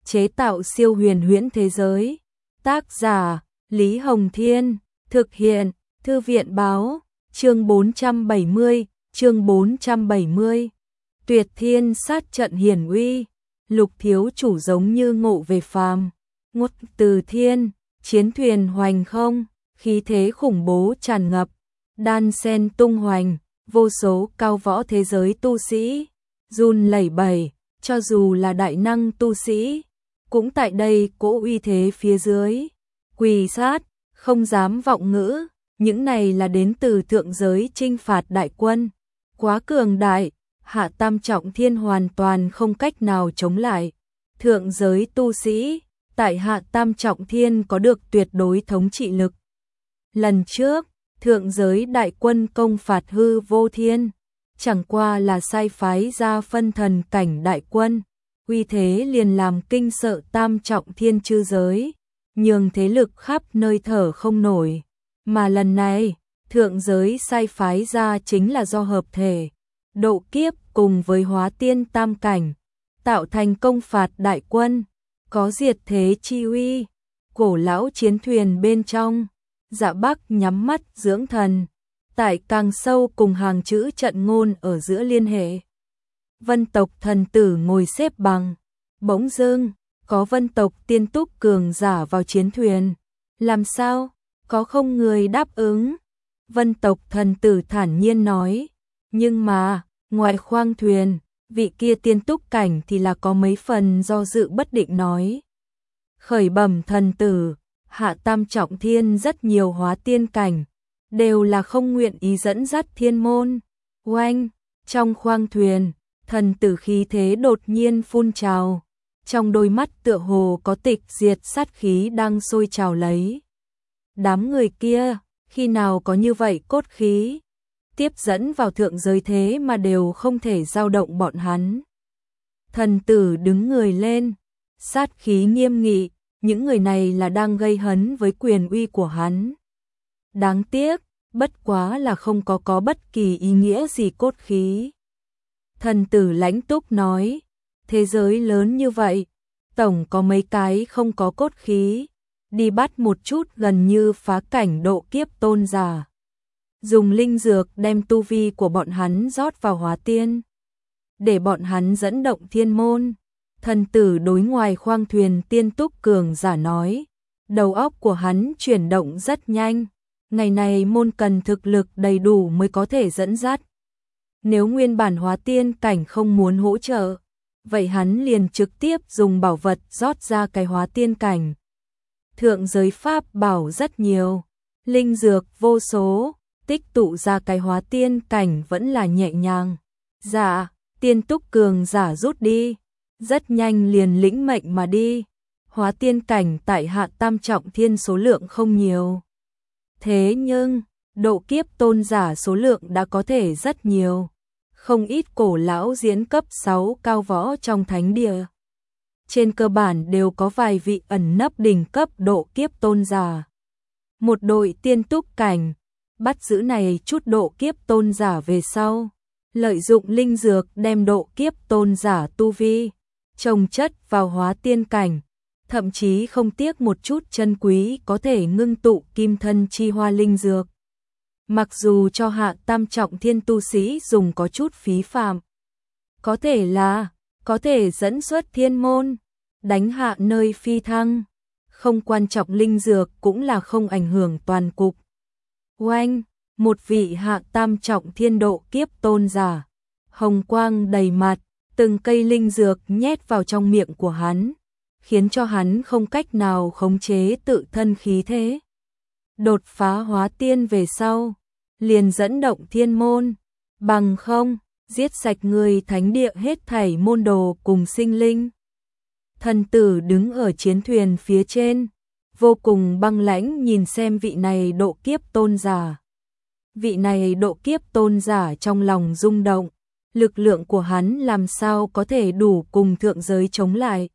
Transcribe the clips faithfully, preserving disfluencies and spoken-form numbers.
chế tạo siêu huyền huyễn thế giới. Tác giả Lý Hồng Thiên, thực hiện Thư viện Báo, chương bốn trăm bảy mươi, chương bốn trăm bảy mươi. Tuyệt thiên sát trận hiển uy, Lục thiếu chủ giống như ngộ về phàm, ngút từ thiên, chiến thuyền hoành không, khí thế khủng bố tràn ngập, đan sen tung hoành, vô số cao võ thế giới tu sĩ run lẩy bẩy, cho dù là đại năng tu sĩ cũng tại đây cỗ uy thế phía dưới quỳ sát, không dám vọng ngữ. Những này là đến từ thượng giới chinh phạt đại quân, quá cường đại, hạ tam trọng thiên hoàn toàn không cách nào chống lại. Thượng giới tu sĩ tại hạ tam trọng thiên có được tuyệt đối thống trị lực. Lần trước, thượng giới đại quân công phạt hư vô thiên, chẳng qua là sai phái ra phân thần cảnh đại quân, uy thế liền làm kinh sợ tam trọng thiên chư giới, nhường thế lực khắp nơi thở không nổi. Mà lần này, thượng giới sai phái ra chính là do hợp thể, độ kiếp cùng với hóa tiên tam cảnh, tạo thành công phạt đại quân, có diệt thế chi uy. Cổ lão chiến thuyền bên trong, Dạ Bắc nhắm mắt dưỡng thần, tại càng sâu cùng hàng chữ trận ngôn ở giữa liên hệ. Vân tộc thần tử ngồi xếp bằng, bỗng dưng, có vân tộc tiên túc cường giả vào chiến thuyền. Làm sao? Có không người đáp ứng? Vân tộc thần tử thản nhiên nói. Nhưng mà, ngoài khoang thuyền, vị kia tiên túc cảnh thì là có mấy phần do dự bất định nói. Khởi bẩm thần tử, hạ tam trọng thiên rất nhiều hóa tiên cảnh, đều là không nguyện ý dẫn dắt thiên môn. Oanh, trong khoang thuyền, thần tử khí thế đột nhiên phun trào, trong đôi mắt tựa hồ có tịch diệt sát khí đang sôi trào lấy. Đám người kia, khi nào có như vậy cốt khí, tiếp dẫn vào thượng giới thế mà đều không thể dao động bọn hắn. Thần tử đứng người lên, sát khí nghiêm nghị, những người này là đang gây hấn với quyền uy của hắn. Đáng tiếc, bất quá là không có có bất kỳ ý nghĩa gì cốt khí. Thần tử lãnh túc nói, thế giới lớn như vậy, tổng có mấy cái không có cốt khí, đi bắt một chút gần như phá cảnh độ kiếp tôn giả. Dùng linh dược đem tu vi của bọn hắn rót vào hóa tiên, để bọn hắn dẫn động thiên môn. Thần tử đối ngoài khoang thuyền tiên túc cường giả nói, đầu óc của hắn chuyển động rất nhanh, ngày này môn cần thực lực đầy đủ mới có thể dẫn dắt. Nếu nguyên bản hóa tiên cảnh không muốn hỗ trợ, vậy hắn liền trực tiếp dùng bảo vật rót ra cái hóa tiên cảnh. Thượng giới pháp bảo rất nhiều, linh dược vô số, tích tụ ra cái hóa tiên cảnh vẫn là nhẹ nhàng. Dạ, tiên túc cường giả rút đi, rất nhanh liền lĩnh mệnh mà đi. Hóa tiên cảnh tại hạ tam trọng thiên số lượng không nhiều. Thế nhưng, độ kiếp tôn giả số lượng đã có thể rất nhiều. Không ít cổ lão diễn cấp sáu cao võ trong thánh địa. Trên cơ bản đều có vài vị ẩn nấp đỉnh cấp độ kiếp tôn giả. Một đội tiên túc cảnh, bắt giữ này chút độ kiếp tôn giả về sau. Lợi dụng linh dược đem độ kiếp tôn giả tu vi, trồng chất vào hóa tiên cảnh. Thậm chí không tiếc một chút chân quý có thể ngưng tụ kim thân chi hoa linh dược. Mặc dù cho hạ tam trọng thiên tu sĩ dùng có chút phí phạm, có thể là, có thể dẫn xuất thiên môn, đánh hạ nơi phi thăng, không quan trọng linh dược cũng là không ảnh hưởng toàn cục. Oanh, một vị hạ tam trọng thiên độ kiếp tôn giả, hồng quang đầy mặt, từng cây linh dược nhét vào trong miệng của hắn, khiến cho hắn không cách nào khống chế tự thân khí thế. Đột phá hóa tiên về sau, liền dẫn động thiên môn, bằng không, giết sạch người thánh địa hết thảy môn đồ cùng sinh linh. Thần tử đứng ở chiến thuyền phía trên, vô cùng băng lãnh nhìn xem vị này độ kiếp tôn giả. Vị này độ kiếp tôn giả trong lòng rung động, lực lượng của hắn làm sao có thể đủ cùng thượng giới chống lại.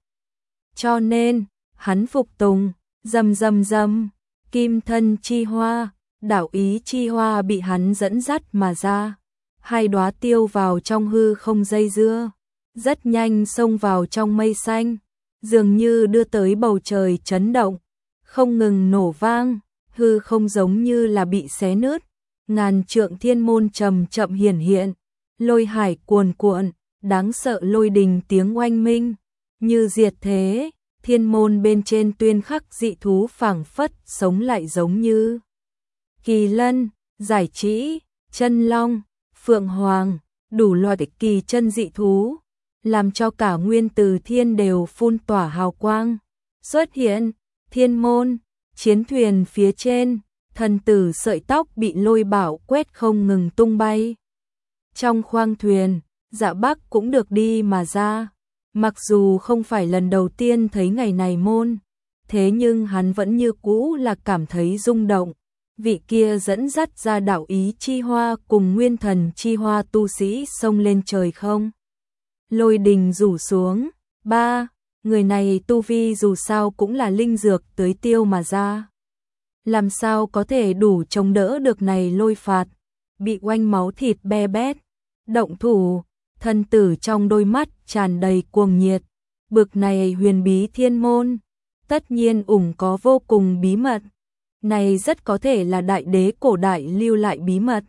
Cho nên, hắn phục tùng, rầm rầm rầm, kim thân chi hoa, đạo ý chi hoa bị hắn dẫn dắt mà ra. Hai đóa tiêu vào trong hư không dây dưa, rất nhanh xông vào trong mây xanh. dường như đưa tới bầu trời chấn động, không ngừng nổ vang, hư không giống như là bị xé nứt, ngàn trượng thiên môn chậm chậm hiển hiện, lôi hải cuồn cuộn, đáng sợ lôi đình tiếng oanh minh, như diệt thế, thiên môn bên trên tuyên khắc dị thú phảng phất sống lại giống như kỳ lân, giải trĩ, chân long, phượng hoàng, đủ loại kỳ chân dị thú, làm cho cả nguyên từ thiên đều phun tỏa hào quang. Xuất hiện, thiên môn, chiến thuyền phía trên, thần tử sợi tóc bị lôi bão quét không ngừng tung bay. Trong khoang thuyền, Dạ Bắc cũng được đi mà ra. Mặc dù không phải lần đầu tiên thấy ngày này môn, thế nhưng hắn vẫn như cũ là cảm thấy rung động. Vị kia dẫn dắt ra đạo ý chi hoa cùng nguyên thần chi hoa tu sĩ xông lên trời không. Lôi đình rủ xuống, ba, người này tu vi dù sao cũng là linh dược tới tiêu mà ra. Làm sao có thể đủ chống đỡ được này lôi phạt, bị oanh máu thịt be bét, động thủ, thân tử trong đôi mắt tràn đầy cuồng nhiệt, bực này huyền bí thiên môn, tất nhiên ủng có vô cùng bí mật, này rất có thể là đại đế cổ đại lưu lại bí mật.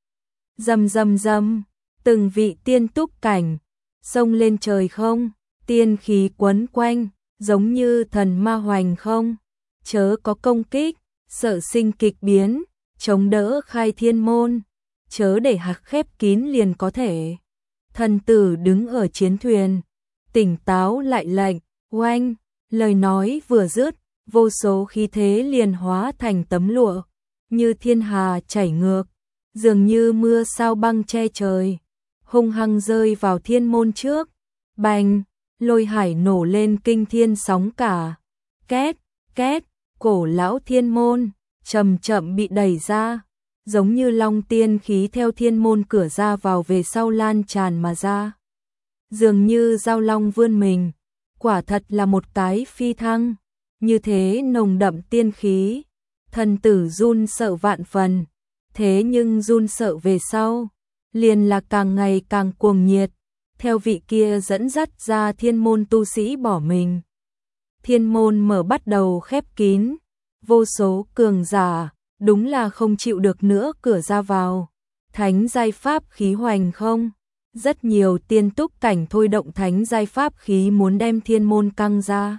Rầm rầm rầm, từng vị tiên túc cảnh, xông lên trời không, tiên khí quấn quanh, giống như thần ma hoành không, chớ có công kích, sợ sinh kịch biến, chống đỡ khai thiên môn, chớ để hạc khép kín liền có thể. Thần tử đứng ở chiến thuyền, tỉnh táo lại lệnh, oanh, lời nói vừa dứt, vô số khí thế liền hóa thành tấm lụa, như thiên hà chảy ngược, dường như mưa sao băng che trời, hung hăng rơi vào thiên môn trước, bành, lôi hải nổ lên kinh thiên sóng cả, két, két, cổ lão thiên môn, chậm chậm bị đẩy ra, giống như long tiên khí theo thiên môn cửa ra vào về sau lan tràn mà ra. Dường như giao long vươn mình, quả thật là một cái phi thăng, như thế nồng đậm tiên khí, thần tử run sợ vạn phần, thế nhưng run sợ về sau, liền là càng ngày càng cuồng nhiệt, theo vị kia dẫn dắt ra thiên môn tu sĩ bỏ mình. Thiên môn mở bắt đầu khép kín, vô số cường giả, đúng là không chịu được nữa cửa ra vào, thánh giai pháp khí hoành không, rất nhiều tiên túc cảnh thôi động thánh giai pháp khí muốn đem thiên môn căng ra.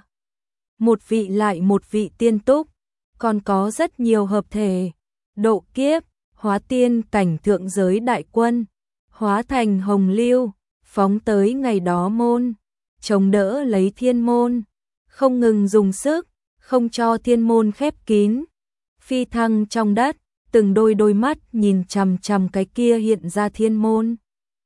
Một vị lại một vị tiên túc, còn có rất nhiều hợp thể, độ kiếp, hóa tiên cảnh thượng giới đại quân, hóa thành hồng lưu, phóng tới ngày đó môn, chống đỡ lấy thiên môn, không ngừng dùng sức, không cho thiên môn khép kín. Phi thăng trong đất, từng đôi đôi mắt nhìn chằm chằm cái kia hiện ra thiên môn.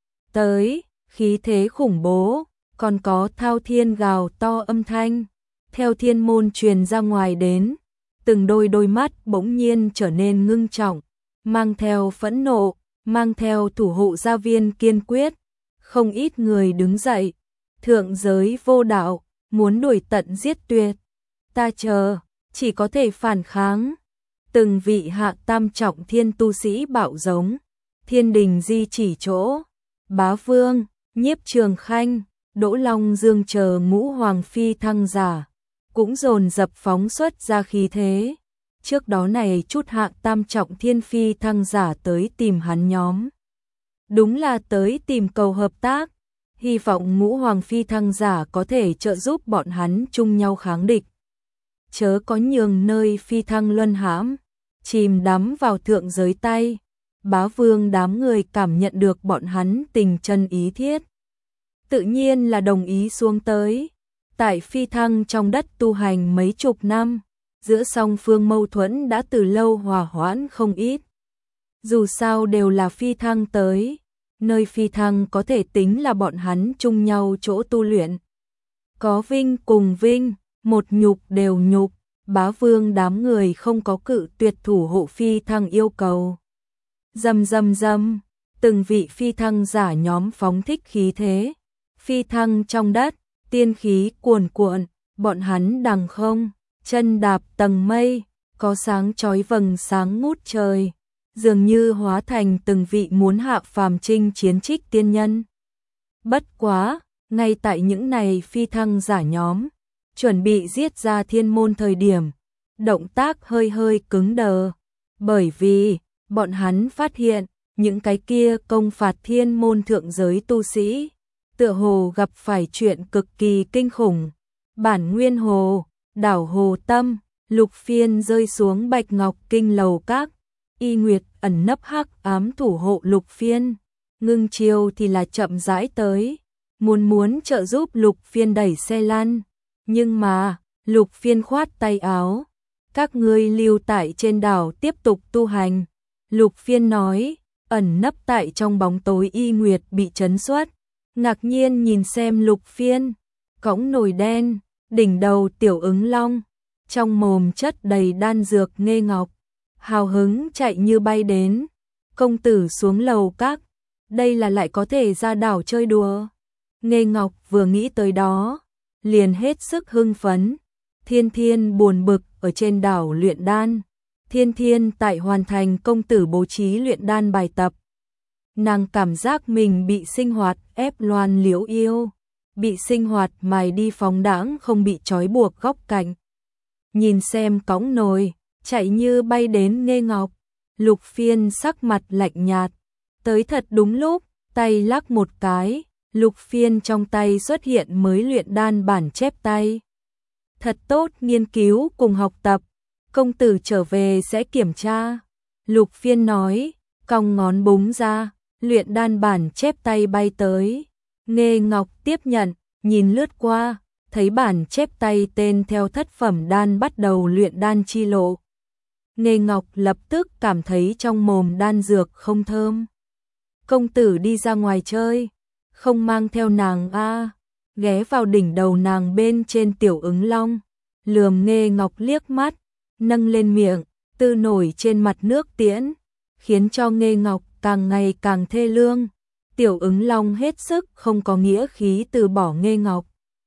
Tới, khí thế khủng bố, còn có thao thiên gào to âm thanh, theo thiên môn truyền ra ngoài đến, từng đôi đôi mắt bỗng nhiên trở nên ngưng trọng, mang theo phẫn nộ, mang theo thủ hộ gia viên kiên quyết, không ít người đứng dậy, thượng giới vô đạo, muốn đuổi tận giết tuyệt, ta chờ, chỉ có thể phản kháng. Từng vị hạ tam trọng thiên tu sĩ bạo giống, thiên đình di chỉ chỗ, Bá Vương, Nhiếp Trường Khanh, Đỗ Long Dương chờ ngũ hoàng phi thăng giả, cũng dồn dập phóng xuất ra khí thế. Trước đó này chút hạ tam trọng thiên phi thăng giả tới tìm hắn nhóm. Đúng là tới tìm cầu hợp tác, hy vọng ngũ hoàng phi thăng giả có thể trợ giúp bọn hắn chung nhau kháng địch. Chớ có nhường nơi phi thăng luân hãm, chìm đắm vào thượng giới tay. Bá Vương đám người cảm nhận được bọn hắn tình chân ý thiết, tự nhiên là đồng ý xuống tới. Tại phi thăng trong đất tu hành mấy chục năm, giữa song phương mâu thuẫn đã từ lâu hòa hoãn không ít. Dù sao đều là phi thăng tới, nơi phi thăng có thể tính là bọn hắn chung nhau chỗ tu luyện. Có vinh cùng vinh, một nhục đều nhục, Bá Vương đám người không có cự tuyệt thủ hộ phi thăng yêu cầu. Rầm rầm rầm, từng vị phi thăng giả nhóm phóng thích khí thế, phi thăng trong đất, tiên khí cuồn cuộn, bọn hắn đằng không, chân đạp tầng mây, có sáng chói vầng sáng ngút trời, dường như hóa thành từng vị muốn hạ phàm chinh chiến trích tiên nhân. Bất quá, ngay tại những này phi thăng giả nhóm, chuẩn bị giết ra thiên môn thời điểm, động tác hơi hơi cứng đờ, bởi vì bọn hắn phát hiện những cái kia công phạt thiên môn thượng giới tu sĩ, tựa hồ gặp phải chuyện cực kỳ kinh khủng. Bản nguyên hồ, đảo hồ tâm, Lục Phiên rơi xuống Bạch Ngọc Kinh lầu các, Y Nguyệt ẩn nấp hắc ám thủ hộ Lục Phiên, Ngưng Chiêu thì là chậm rãi tới, muốn muốn trợ giúp Lục Phiên đẩy xe lăn, nhưng mà Lục Phiên khoát tay áo, các ngươi lưu tại trên đảo tiếp tục tu hành. Lục Phiên nói, ẩn nấp tại trong bóng tối Y Nguyệt bị trấn xuất, ngạc nhiên nhìn xem Lục Phiên, cõng nồi đen, đỉnh đầu tiểu ứng long, trong mồm chất đầy đan dược Nghê Ngọc, hào hứng chạy như bay đến, công tử xuống lầu các, đây là lại có thể ra đảo chơi đùa. Nghê Ngọc vừa nghĩ tới đó, liền hết sức hưng phấn. Thiên Thiên buồn bực ở trên đảo luyện đan, Thiên Thiên tại hoàn thành công tử bố trí luyện đan bài tập. Nàng cảm giác mình bị sinh hoạt ép loan liễu yêu, bị sinh hoạt mài đi phóng đãng không bị trói buộc góc cạnh. Nhìn xem cõng nồi, chạy như bay đến Nghê Ngọc, Lục Phiên sắc mặt lạnh nhạt, tới thật đúng lúc, tay lắc một cái, Lục Phiên trong tay xuất hiện mới luyện đan bản chép tay. Thật tốt nghiên cứu cùng học tập, công tử trở về sẽ kiểm tra. Lục Phiên nói, cong ngón búng ra, luyện đan bản chép tay bay tới. Nghê Ngọc tiếp nhận, nhìn lướt qua, thấy bản chép tay tên theo thất phẩm đan bắt đầu luyện đan chi lộ. Nghê Ngọc lập tức cảm thấy trong mồm đan dược không thơm. Công tử đi ra ngoài chơi, không mang theo nàng a? Ghé vào đỉnh đầu nàng bên trên tiểu ứng long, lườm Nghê Ngọc liếc mắt, nâng lên miệng, tư nổi trên mặt nước tiễn, khiến cho Nghê Ngọc càng ngày càng thê lương. Tiểu ứng long hết sức không có nghĩa khí từ bỏ Nghê Ngọc,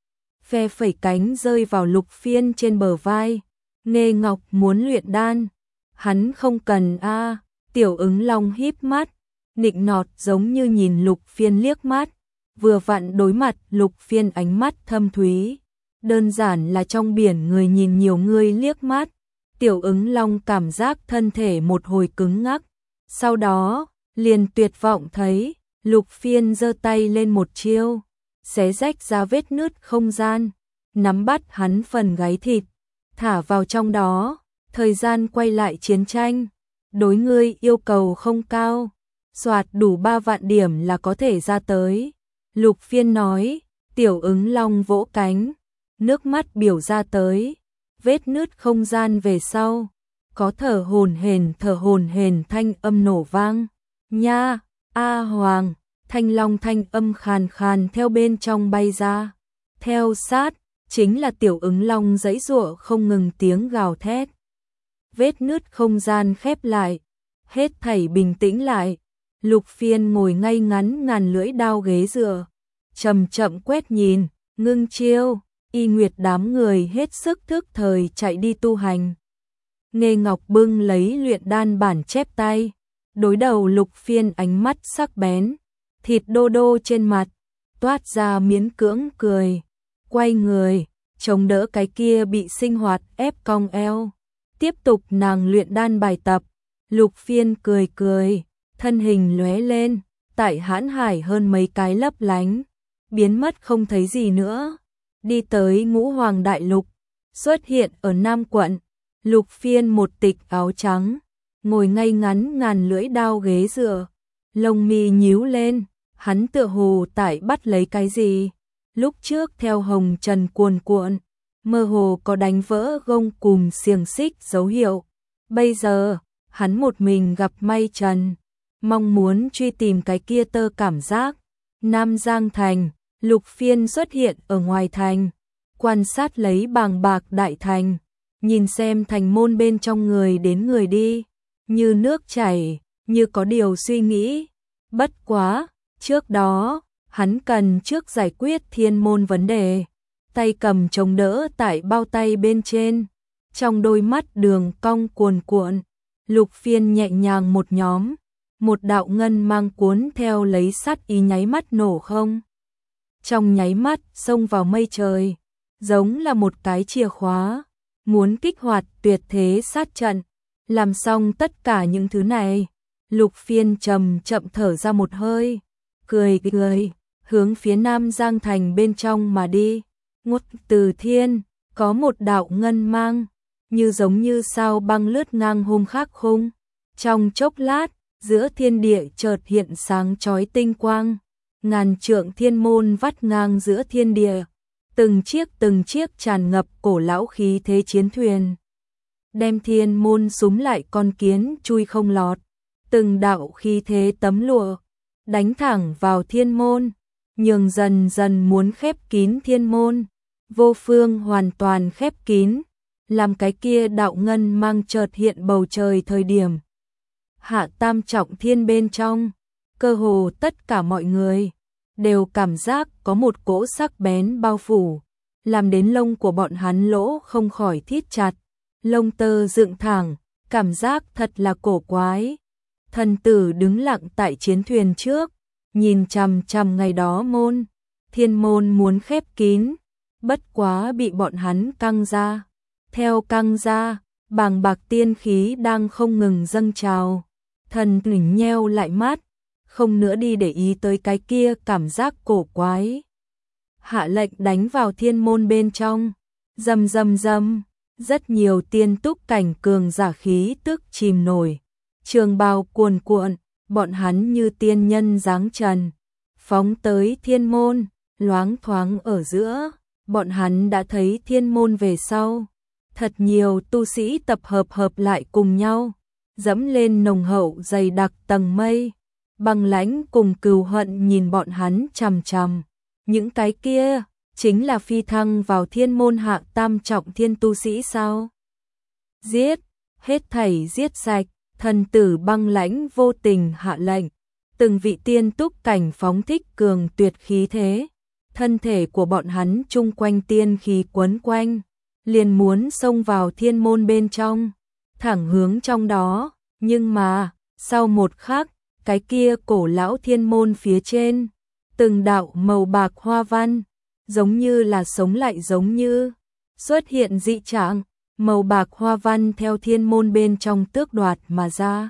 phe phẩy cánh rơi vào Lục Phiên trên bờ vai. Nghê Ngọc muốn luyện đan, hắn không cần a. Tiểu ứng long híp mắt, nịnh nọt giống như nhìn Lục Phiên liếc mắt, vừa vặn đối mặt Lục Phiên ánh mắt thâm thúy, đơn giản là trong biển người nhìn nhiều người liếc mắt. Tiểu ứng long cảm giác thân thể một hồi cứng ngắc, sau đó liền tuyệt vọng thấy Lục Phiên giơ tay lên một chiêu, xé rách ra vết nứt không gian, nắm bắt hắn phần gáy thịt, thả vào trong đó. Thời gian quay lại chiến tranh, đối ngươi yêu cầu không cao, soạt đủ ba vạn điểm là có thể ra tới. Lục Phiên nói, tiểu ứng long vỗ cánh, nước mắt biểu ra tới, vết nứt không gian về sau, có thở hồn hển thở hồn hển thanh âm nổ vang. Nha, A Hoàng, thanh long thanh âm khàn khàn theo bên trong bay ra. Theo sát, chính là tiểu ứng long giãy giụa không ngừng tiếng gào thét. Vết nứt không gian khép lại, hết thảy bình tĩnh lại. Lục Phiên ngồi ngay ngắn ngàn lưỡi đao ghế dựa, chậm chậm quét nhìn, Ngưng Chiêu, Y Nguyệt đám người hết sức thức thời chạy đi tu hành. Nghê Ngọc bưng lấy luyện đan bản chép tay, đối đầu Lục Phiên ánh mắt sắc bén, thịt đô đô trên mặt, toát ra miễn cưỡng cười, quay người, chống đỡ cái kia bị sinh hoạt ép cong eo. Tiếp tục nàng luyện đan bài tập. Lục Phiên cười cười, thân hình lóe lên, tại hãn hải hơn mấy cái lấp lánh, biến mất không thấy gì nữa. Đi tới Ngũ Hoàng Đại Lục, xuất hiện ở Nam quận. Lục Phiên một tịch áo trắng, ngồi ngay ngắn ngàn lưỡi đao ghế dựa, lông mi nhíu lên, hắn tựa hồ tại bắt lấy cái gì. Lúc trước theo hồng trần cuồn cuộn, mơ hồ có đánh vỡ gông cùm xiềng xích dấu hiệu. Bây giờ, hắn một mình gặp may trần, mong muốn truy tìm cái kia tơ cảm giác. Nam Giang Thành, Lục Phiên xuất hiện ở ngoài thành, quan sát lấy bàng bạc đại thành, nhìn xem thành môn bên trong người đến người đi, như nước chảy, như có điều suy nghĩ. Bất quá, trước đó, hắn cần trước giải quyết thiên môn vấn đề. Tay cầm chống đỡ tại bao tay bên trên, trong đôi mắt đường cong cuồn cuộn. Lục Phiên nhẹ nhàng một nhóm, một đạo ngân mang cuốn theo lấy sát ý nháy mắt nổ không. Trong nháy mắt xông vào mây trời, giống là một cái chìa khóa, muốn kích hoạt tuyệt thế sát trận. Làm xong tất cả những thứ này, Lục Phiên chậm chậm thở ra một hơi, cười cười, hướng phía Nam Giang Thành bên trong mà đi. Ngút từ thiên, có một đạo ngân mang, như giống như sao băng lướt ngang hôm khác khung. Trong chốc lát, giữa thiên địa chợt hiện sáng chói tinh quang, ngàn trượng thiên môn vắt ngang giữa thiên địa, từng chiếc từng chiếc tràn ngập cổ lão khí thế chiến thuyền, đem thiên môn súm lại con kiến chui không lọt, từng đạo khí thế tấm lụa, đánh thẳng vào thiên môn, nhường dần dần muốn khép kín thiên môn, vô phương hoàn toàn khép kín, làm cái kia đạo ngân mang chợt hiện bầu trời thời điểm. Hạ tam trọng thiên bên trong, cơ hồ tất cả mọi người đều cảm giác có một cỗ sắc bén bao phủ, làm đến lông của bọn hắn lỗ không khỏi thít chặt, lông tơ dựng thẳng, cảm giác thật là cổ quái. Thần tử đứng lặng tại chiến thuyền trước, nhìn chằm chằm ngày đó môn, thiên môn muốn khép kín, bất quá bị bọn hắn căng ra. Theo căng ra, bàng bạc tiên khí đang không ngừng dâng trào. Thần tỉnh nheo lại mắt, không nữa đi để ý tới cái kia cảm giác cổ quái. Hạ lệnh đánh vào thiên môn bên trong, rầm rầm rầm, rất nhiều tiên túc cảnh cường giả khí tức chìm nổi. Trường bào cuồn cuộn, bọn hắn như tiên nhân dáng trần, phóng tới thiên môn, loáng thoáng ở giữa, bọn hắn đã thấy thiên môn về sau. Thật nhiều tu sĩ tập hợp hợp lại cùng nhau, dẫm lên nồng hậu dày đặc tầng mây, băng lãnh cùng cừu hận nhìn bọn hắn chằm chằm. Những cái kia, chính là phi thăng vào thiên môn hạ tam trọng thiên tu sĩ sao? Giết, hết thảy giết sạch, thần tử băng lãnh vô tình hạ lệnh. Từng vị tiên túc cảnh phóng thích cường tuyệt khí thế, thân thể của bọn hắn chung quanh tiên khí quấn quanh, liền muốn xông vào thiên môn bên trong, thẳng hướng trong đó, nhưng mà, sau một khắc, cái kia cổ lão thiên môn phía trên, từng đạo màu bạc hoa văn, giống như là sống lại giống như, xuất hiện dị trạng, màu bạc hoa văn theo thiên môn bên trong tước đoạt mà ra.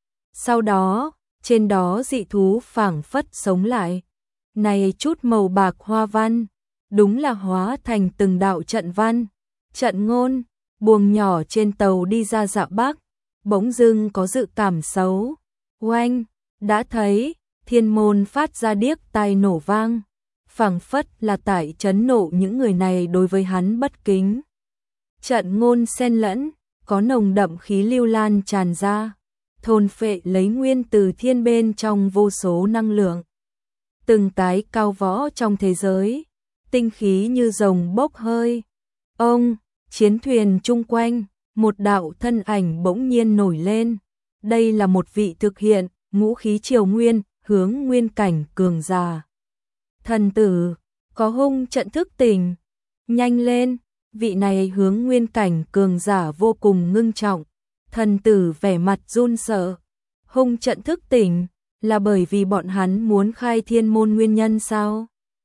Sau đó, trên đó dị thú phảng phất sống lại, này chút màu bạc hoa văn, đúng là hóa thành từng đạo trận văn. Trận ngôn, buồng nhỏ trên tàu đi ra dạ bắc, bỗng dưng có dự cảm xấu. Oanh, đã thấy, thiên môn phát ra điếc tai nổ vang, phảng phất là tại chấn nộ những người này đối với hắn bất kính. Trận ngôn xen lẫn, có nồng đậm khí lưu lan tràn ra, thôn phệ lấy nguyên từ thiên bên trong vô số năng lượng. Từng cái cao võ trong thế giới, tinh khí như rồng bốc hơi. Ông, chiến thuyền chung quanh, một đạo thân ảnh bỗng nhiên nổi lên. Đây là một vị thực hiện, ngũ khí triều nguyên, hướng nguyên cảnh cường giả. Thần tử, có hung trận thức tỉnh. Nhanh lên, vị này hướng nguyên cảnh cường giả vô cùng ngưng trọng. Thần tử vẻ mặt run sợ. Hung trận thức tỉnh, là bởi vì bọn hắn muốn khai thiên môn nguyên nhân sao?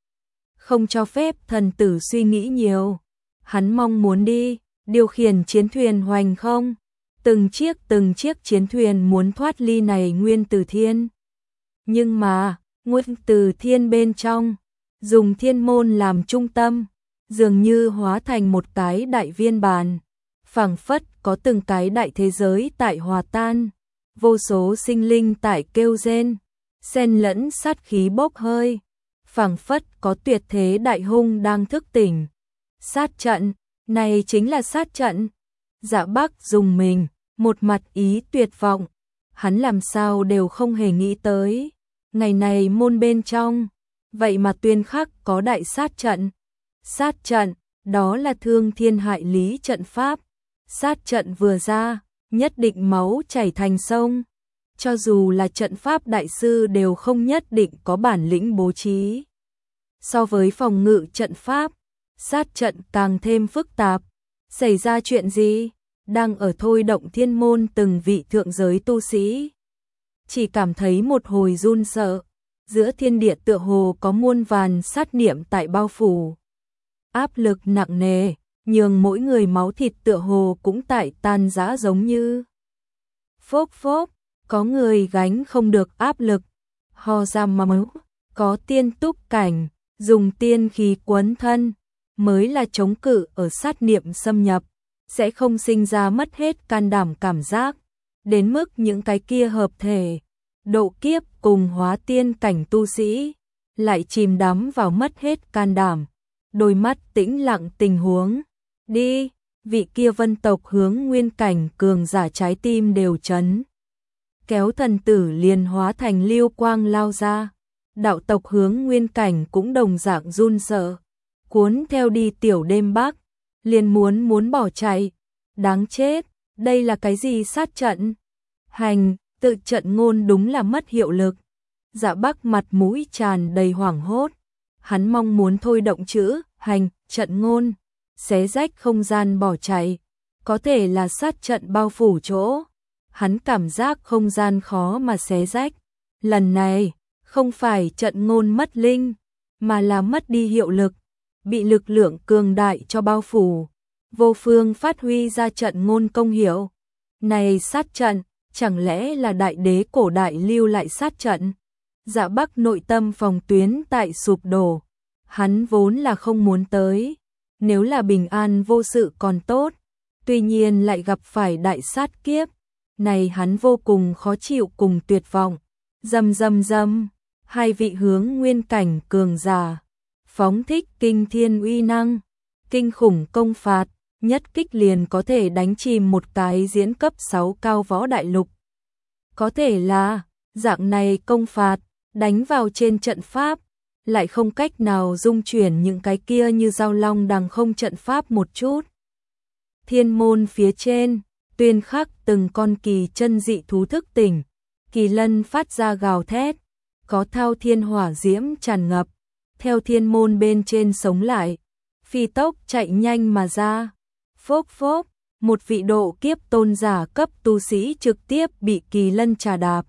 Không cho phép thần tử suy nghĩ nhiều. Hắn mong muốn đi, điều khiển chiến thuyền hoành không. Từng chiếc từng chiếc chiến thuyền muốn thoát ly này nguyên từ thiên. Nhưng mà, nguyên từ thiên bên trong, dùng thiên môn làm trung tâm, dường như hóa thành một cái đại viên bàn. Phảng phất có từng cái đại thế giới tại hòa tan, vô số sinh linh tại kêu rên, xen lẫn sát khí bốc hơi. Phảng phất có tuyệt thế đại hung đang thức tỉnh. Sát trận, này chính là sát trận. Dạ Bắc dùng mình, một mặt ý tuyệt vọng, hắn làm sao đều không hề nghĩ tới. Ngày này môn bên trong, vậy mà tuyên khắc có đại sát trận. Sát trận, đó là thương thiên hại lý trận pháp. Sát trận vừa ra, nhất định máu chảy thành sông. Cho dù là trận pháp đại sư đều không nhất định có bản lĩnh bố trí. So với phòng ngự trận pháp, sát trận càng thêm phức tạp. Xảy ra chuyện gì? Đang ở thôi động thiên môn từng vị thượng giới tu sĩ. Chỉ cảm thấy một hồi run sợ. Giữa thiên địa tựa hồ có muôn vàn sát niệm tại bao phủ. áp lực nặng nề, nhường mỗi người máu thịt tựa hồ cũng tại tan rã giống như. Phốc phốc, có người gánh không được áp lực, ho ra máu, có tiên túc cảnh, dùng tiên khí quấn thân, mới là chống cự ở sát niệm xâm nhập, sẽ không sinh ra mất hết can đảm cảm giác, đến mức những cái kia hợp thể, độ kiếp cùng hóa tiên cảnh tu sĩ, lại chìm đắm vào mất hết can đảm, đôi mắt tĩnh lặng tình huống. Đi, vị kia vân tộc hướng nguyên cảnh cường giả trái tim đều chấn. Kéo thần tử liền hóa thành lưu quang lao ra, đạo tộc hướng nguyên cảnh cũng đồng dạng run sợ, cuốn theo đi tiểu đêm bắc, liền muốn muốn bỏ chạy, đáng chết, đây là cái gì sát trận? Hành, tự trận ngôn đúng là mất hiệu lực. Dạ Bắc mặt mũi tràn đầy hoảng hốt, hắn mong muốn thôi động chữ hành, trận ngôn, xé rách không gian bỏ chạy, có thể là sát trận bao phủ chỗ, hắn cảm giác không gian khó mà xé rách, lần này không phải trận ngôn mất linh, mà là mất đi hiệu lực, bị lực lượng cường đại cho bao phủ, vô phương phát huy ra trận ngôn công hiệu. Này sát trận, chẳng lẽ là đại đế cổ đại lưu lại sát trận? Dạ Bắc nội tâm phòng tuyến tại sụp đổ, hắn vốn là không muốn tới, nếu là bình an vô sự còn tốt, tuy nhiên lại gặp phải đại sát kiếp, này hắn vô cùng khó chịu cùng tuyệt vọng. Rầm rầm rầm, hai vị hướng nguyên cảnh cường giả, phóng thích kinh thiên uy năng, kinh khủng công phạt, nhất kích liền có thể đánh chìm một cái diễn cấp sáu cao võ đại lục. Có thể là, dạng này công phạt, đánh vào trên trận pháp, lại không cách nào dung chuyển những cái kia như giao long đằng không trận pháp một chút. Thiên môn phía trên, tuyên khắc từng con kỳ chân dị thú thức tỉnh, kỳ lân phát ra gào thét, có thao thiên hỏa diễm tràn ngập, theo thiên môn bên trên sống lại, phi tốc chạy nhanh mà ra. Phốc phốc, một vị độ kiếp tôn giả cấp tu sĩ trực tiếp bị kỳ lân trà đạp.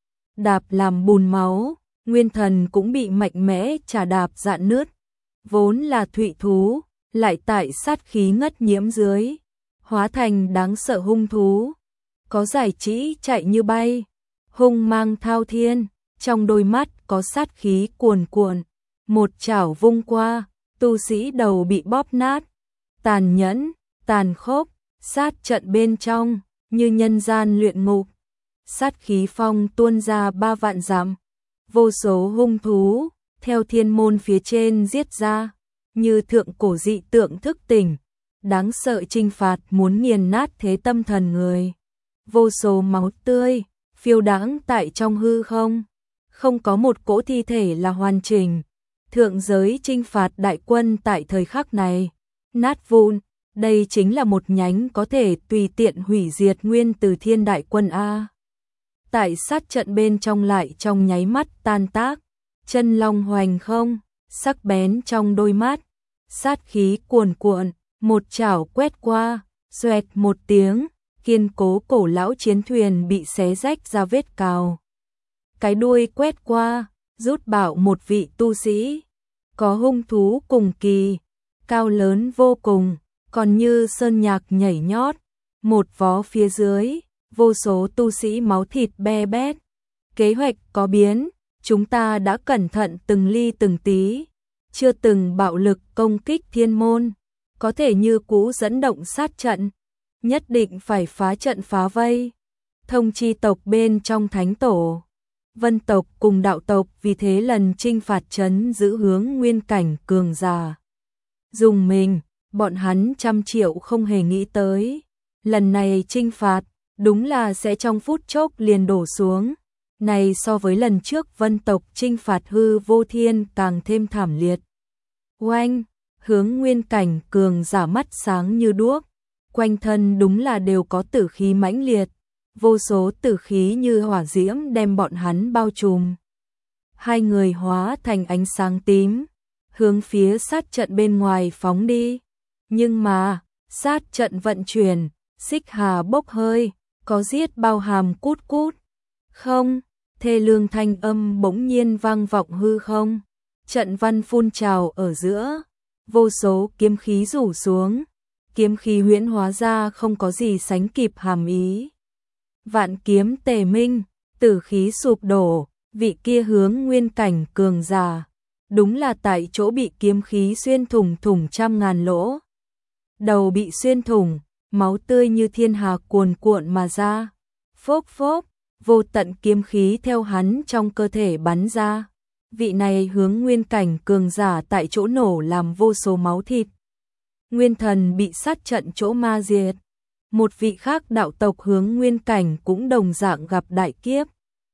Đạp làm bùn máu, nguyên thần cũng bị mạnh mẽ trà đạp rạn nứt. Vốn là thụy thú, lại tại sát khí ngất nhiễm dưới, hóa thành đáng sợ hung thú. Có giải trí chạy như bay, hung mang thao thiên, trong đôi mắt có sát khí cuồn cuộn, một chảo vung qua, tu sĩ đầu bị bóp nát. Tàn nhẫn, tàn khốc, sát trận bên trong, như nhân gian luyện ngục. Sát khí phong tuôn ra ba vạn dặm, vô số hung thú, theo thiên môn phía trên giết ra, như thượng cổ dị tượng thức tỉnh, đáng sợ trinh phạt muốn nghiền nát thế tâm thần người. Vô số máu tươi, phiêu đãng tại trong hư không, không có một cỗ thi thể là hoàn chỉnh. Thượng giới trinh phạt đại quân tại thời khắc này, nát vụn, đây chính là một nhánh có thể tùy tiện hủy diệt nguyên từ thiên đại quân A. Tại sát trận bên trong lại trong nháy mắt tan tác, chân long hoành không, sắc bén trong đôi mắt, sát khí cuồn cuộn, một chảo quét qua, xoẹt một tiếng, kiên cố cổ lão chiến thuyền bị xé rách ra vết cào. Cái đuôi quét qua, rút bảo một vị tu sĩ, có hung thú cùng kỳ, cao lớn vô cùng, còn như sơn nhạc nhảy nhót, một vó phía dưới, vô số tu sĩ máu thịt be bét. Kế hoạch có biến, chúng ta đã cẩn thận từng ly từng tí, chưa từng bạo lực công kích thiên môn, có thể như cũ dẫn động sát trận, nhất định phải phá trận phá vây. Thông chi tộc bên trong thánh tổ, vân tộc cùng đạo tộc vì thế lần trinh phạt trấn giữ hướng nguyên cảnh cường giả. Dùng mình, bọn hắn trăm triệu không hề nghĩ tới, lần này trinh phạt, đúng là sẽ trong phút chốc liền đổ xuống. Này so với lần trước vân tộc trinh phạt hư vô thiên càng thêm thảm liệt. Oanh, hướng nguyên cảnh cường giả mắt sáng như đuốc, quanh thân đúng là đều có tử khí mãnh liệt, vô số tử khí như hỏa diễm đem bọn hắn bao trùm. Hai người hóa thành ánh sáng tím, hướng phía sát trận bên ngoài phóng đi. Nhưng mà, sát trận vận chuyển, xích hà bốc hơi, có giết bao hàm cút cút. Không, thê lương thanh âm bỗng nhiên vang vọng hư không. Trận văn phun trào ở giữa, vô số kiếm khí rủ xuống, kiếm khí huyễn hóa ra không có gì sánh kịp hàm ý. Vạn kiếm tề minh, tử khí sụp đổ, vị kia hướng nguyên cảnh cường giả, đúng là tại chỗ bị kiếm khí xuyên thủng thủng trăm ngàn lỗ. Đầu bị xuyên thủng, máu tươi như thiên hà cuồn cuộn mà ra. Phốc phốc, vô tận kiếm khí theo hắn trong cơ thể bắn ra. Vị này hướng nguyên cảnh cường giả tại chỗ nổ làm vô số máu thịt. Nguyên thần bị sát trận chỗ ma diệt. Một vị khác đạo tộc hướng nguyên cảnh cũng đồng dạng gặp đại kiếp.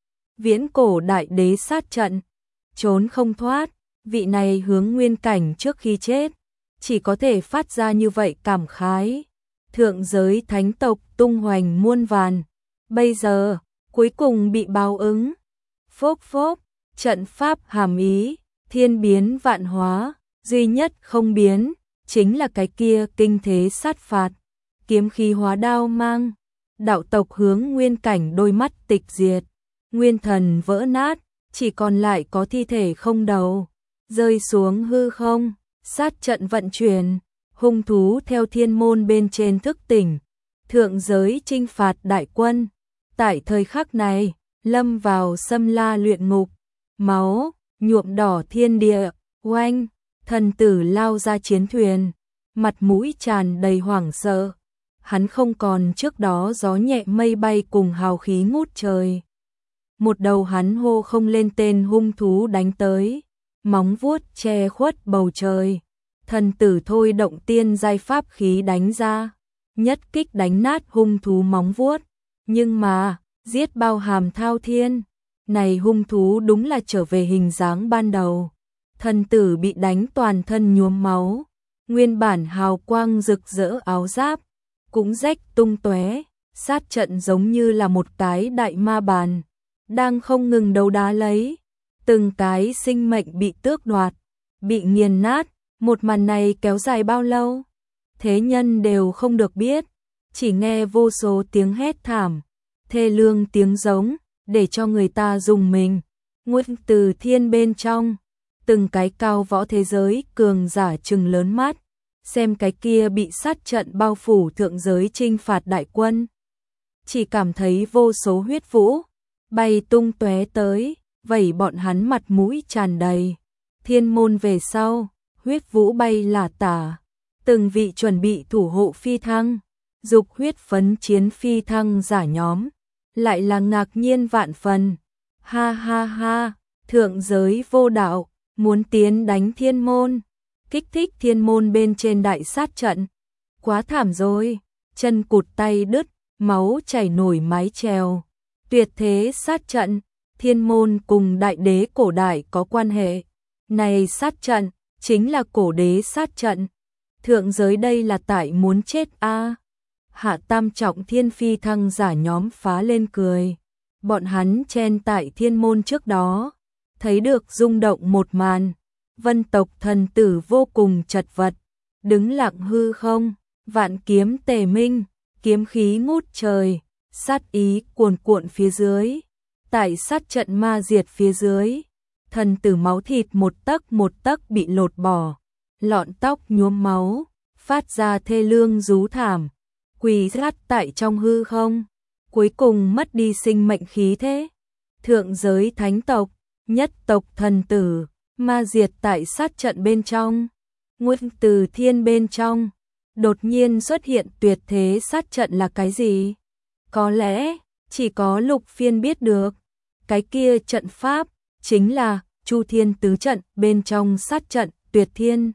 Viễn cổ đại đế sát trận, trốn không thoát. Vị này hướng nguyên cảnh trước khi chết, chỉ có thể phát ra như vậy cảm khái. Thượng giới thánh tộc tung hoành muôn vàn, bây giờ, cuối cùng bị báo ứng. Phốc phốc, trận pháp hàm ý, thiên biến vạn hóa, duy nhất không biến, chính là cái kia kinh thế sát phạt. Kiếm khí hóa đao mang, đạo tộc hướng nguyên cảnh đôi mắt tịch diệt, nguyên thần vỡ nát, chỉ còn lại có thi thể không đầu, rơi xuống hư không, sát trận vận chuyển, hung thú theo thiên môn bên trên thức tỉnh, thượng giới chinh phạt đại quân. Tại thời khắc này, lâm vào xâm la luyện ngục, máu, nhuộm đỏ thiên địa, oanh, thần tử lao ra chiến thuyền, mặt mũi tràn đầy hoảng sợ. Hắn không còn trước đó gió nhẹ mây bay cùng hào khí ngút trời. Một đầu hắn hô không lên tên hung thú đánh tới, móng vuốt che khuất bầu trời. Thần tử thôi động tiên giai pháp khí đánh ra, nhất kích đánh nát hung thú móng vuốt. Nhưng mà, giết bao hàm thao thiên, này hung thú đúng là trở về hình dáng ban đầu. Thần tử bị đánh toàn thân nhuốm máu, nguyên bản hào quang rực rỡ áo giáp cũng rách tung tóe. Sát trận giống như là một cái đại ma bàn, đang không ngừng đấu đá lấy. Từng cái sinh mệnh bị tước đoạt, bị nghiền nát. Một màn này kéo dài bao lâu? Thế nhân đều không được biết, chỉ nghe vô số tiếng hét thảm, thê lương tiếng giống, để cho người ta rùng mình. Nguyên từ thiên bên trong, từng cái cao võ thế giới cường giả trừng lớn mắt, xem cái kia bị sát trận bao phủ thượng giới chinh phạt đại quân. Chỉ cảm thấy vô số huyết vũ bay tung tóe tới, vẩy bọn hắn mặt mũi tràn đầy. Thiên môn về sau, huyết vũ bay lả tả, từng vị chuẩn bị thủ hộ phi thăng, dục huyết phấn chiến phi thăng giả nhóm, lại là ngạc nhiên vạn phần. Ha ha ha, thượng giới vô đạo, muốn tiến đánh thiên môn, kích thích thiên môn bên trên đại sát trận. Quá thảm rồi, chân cụt tay đứt, máu chảy nổi mái chèo. Tuyệt thế sát trận, thiên môn cùng đại đế cổ đại có quan hệ. Này sát trận, chính là cổ đế sát trận. Thượng giới đây là tại muốn chết a. À. Hạ tam trọng thiên phi thăng giả nhóm phá lên cười. Bọn hắn chen tại thiên môn trước đó, thấy được rung động một màn. Vân tộc thần tử vô cùng chật vật, đứng lặng hư không, vạn kiếm tề minh, kiếm khí ngút trời, sát ý cuồn cuộn phía dưới. Tại sát trận ma diệt phía dưới, thần tử máu thịt một tấc một tấc bị lột bỏ, lọn tóc nhuốm máu, phát ra thê lương rú thảm, quỳ rát tại trong hư không, cuối cùng mất đi sinh mệnh khí thế. Thượng giới thánh tộc, nhất tộc thần tử, ma diệt tại sát trận bên trong. Nguyên từ thiên bên trong, đột nhiên xuất hiện tuyệt thế sát trận là cái gì? Có lẽ, chỉ có Lục Phiên biết được. Cái kia trận pháp, chính là Chu Thiên Tứ Trận bên trong sát trận tuyệt thiên.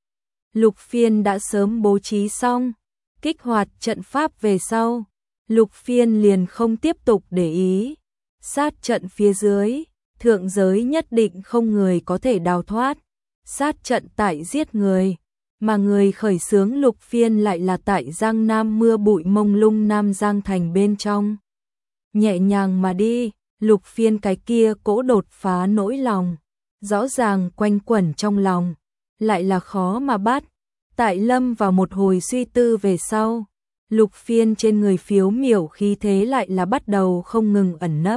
Lục Phiên đã sớm bố trí xong, kích hoạt trận pháp về sau. Lục Phiên liền không tiếp tục để ý. Sát trận phía dưới, thượng giới nhất định không người có thể đào thoát. Sát trận tại giết người, mà người khởi xướng Lục Phiên lại là tại Giang Nam mưa bụi mông lung Nam Giang Thành bên trong. Nhẹ nhàng mà đi, Lục Phiên cái kia cỗ đột phá nỗi lòng, rõ ràng quanh quẩn trong lòng, lại là khó mà bắt. Tại lâm vào một hồi suy tư về sau, Lục Phiên trên người phiếu miểu khí thế lại là bắt đầu không ngừng ẩn nấp.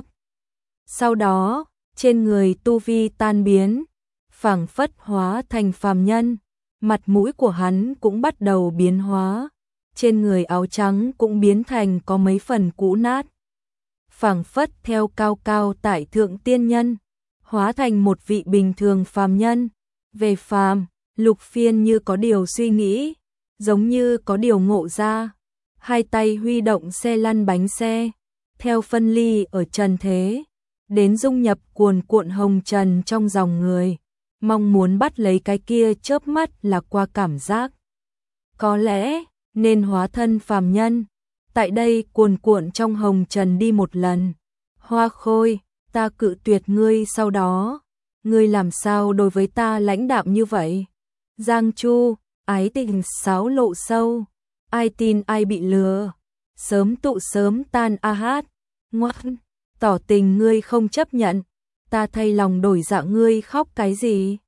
Sau đó, trên người tu vi tan biến, phảng phất hóa thành phàm nhân, mặt mũi của hắn cũng bắt đầu biến hóa, trên người áo trắng cũng biến thành có mấy phần cũ nát. Phảng phất theo cao cao tại thượng tiên nhân, hóa thành một vị bình thường phàm nhân. Về phàm, Lục Phiên như có điều suy nghĩ, giống như có điều ngộ ra, hai tay huy động xe lăn bánh xe, theo phân ly ở trần thế, đến dung nhập cuồn cuộn hồng trần trong dòng người, mong muốn bắt lấy cái kia chớp mắt là qua cảm giác. Có lẽ nên hóa thân phàm nhân, tại đây cuồn cuộn trong hồng trần đi một lần. Hoa Khôi, ta cự tuyệt ngươi sau đó, ngươi làm sao đối với ta lãnh đạm như vậy? Giang Chu, ái tình sáo lộ sâu, ai tin ai bị lừa, sớm tụ sớm tan a hát, ngoan, tỏ tình ngươi không chấp nhận, ta thay lòng đổi dạ ngươi khóc cái gì?